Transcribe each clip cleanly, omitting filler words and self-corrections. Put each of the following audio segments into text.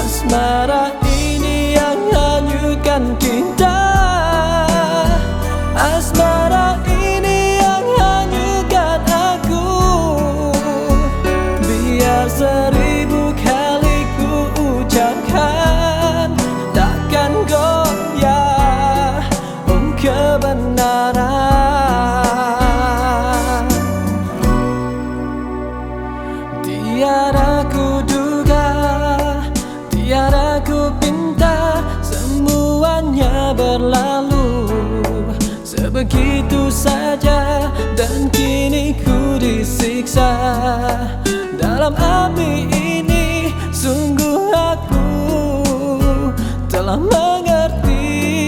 Asmara ini yang hanyutkan kita. Asmara ini yang hanyutkan aku. Biar 1000 kali ku ucapkan, takkan goyah kebenaran. Tiada ku duga, tiada ku pinta, semuanya berlalu sebegitu saja. Dan kini ku disiksa dalam api ini. Sungguh aku telah mengerti,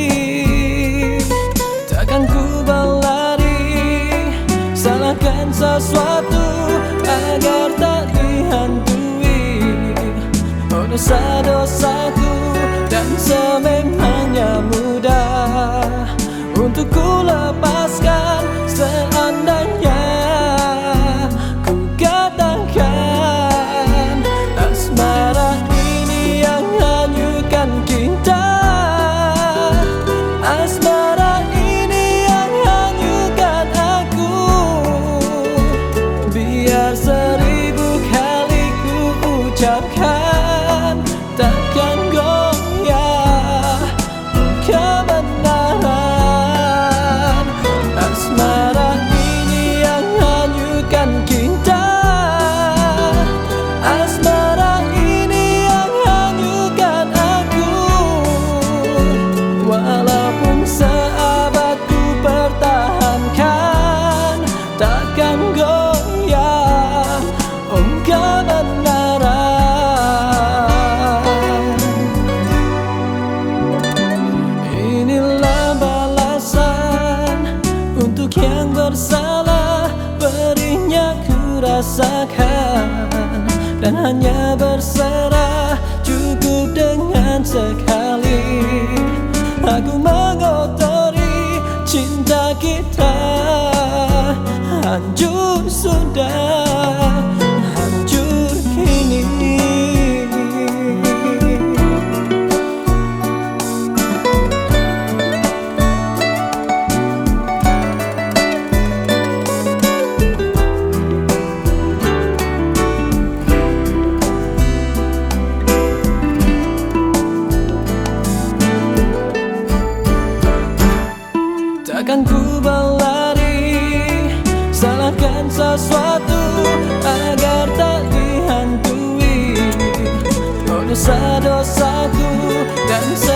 takkan ku berlari salahkan sesuatu agar tak dihantui dosa-dosaku. Dan sememangnya mudah untuk ku lepaskan, seandainya ku katakan asmara ini yang hanyutkan kita. Asmara ini yang hanyutkan aku. Biar 1000 kali ku ucapkan, takkan goyah kebenaran. Asmara ini yang hanyutkan kita. Asmara ini yang hanyutkan aku. Walaupun seabad ku pertahankan, takkan goyah kebenaran. Inilah balasan untuk yang bersalah, perihnya ku rasakan. Dan hanya berserah cukup dengan sekali aku mengotori cinta kita. Hancur sudah, hancur kini. Takkan ku berlari salahkan sesuatu agar tak dihantui dosa-dosaku. Dan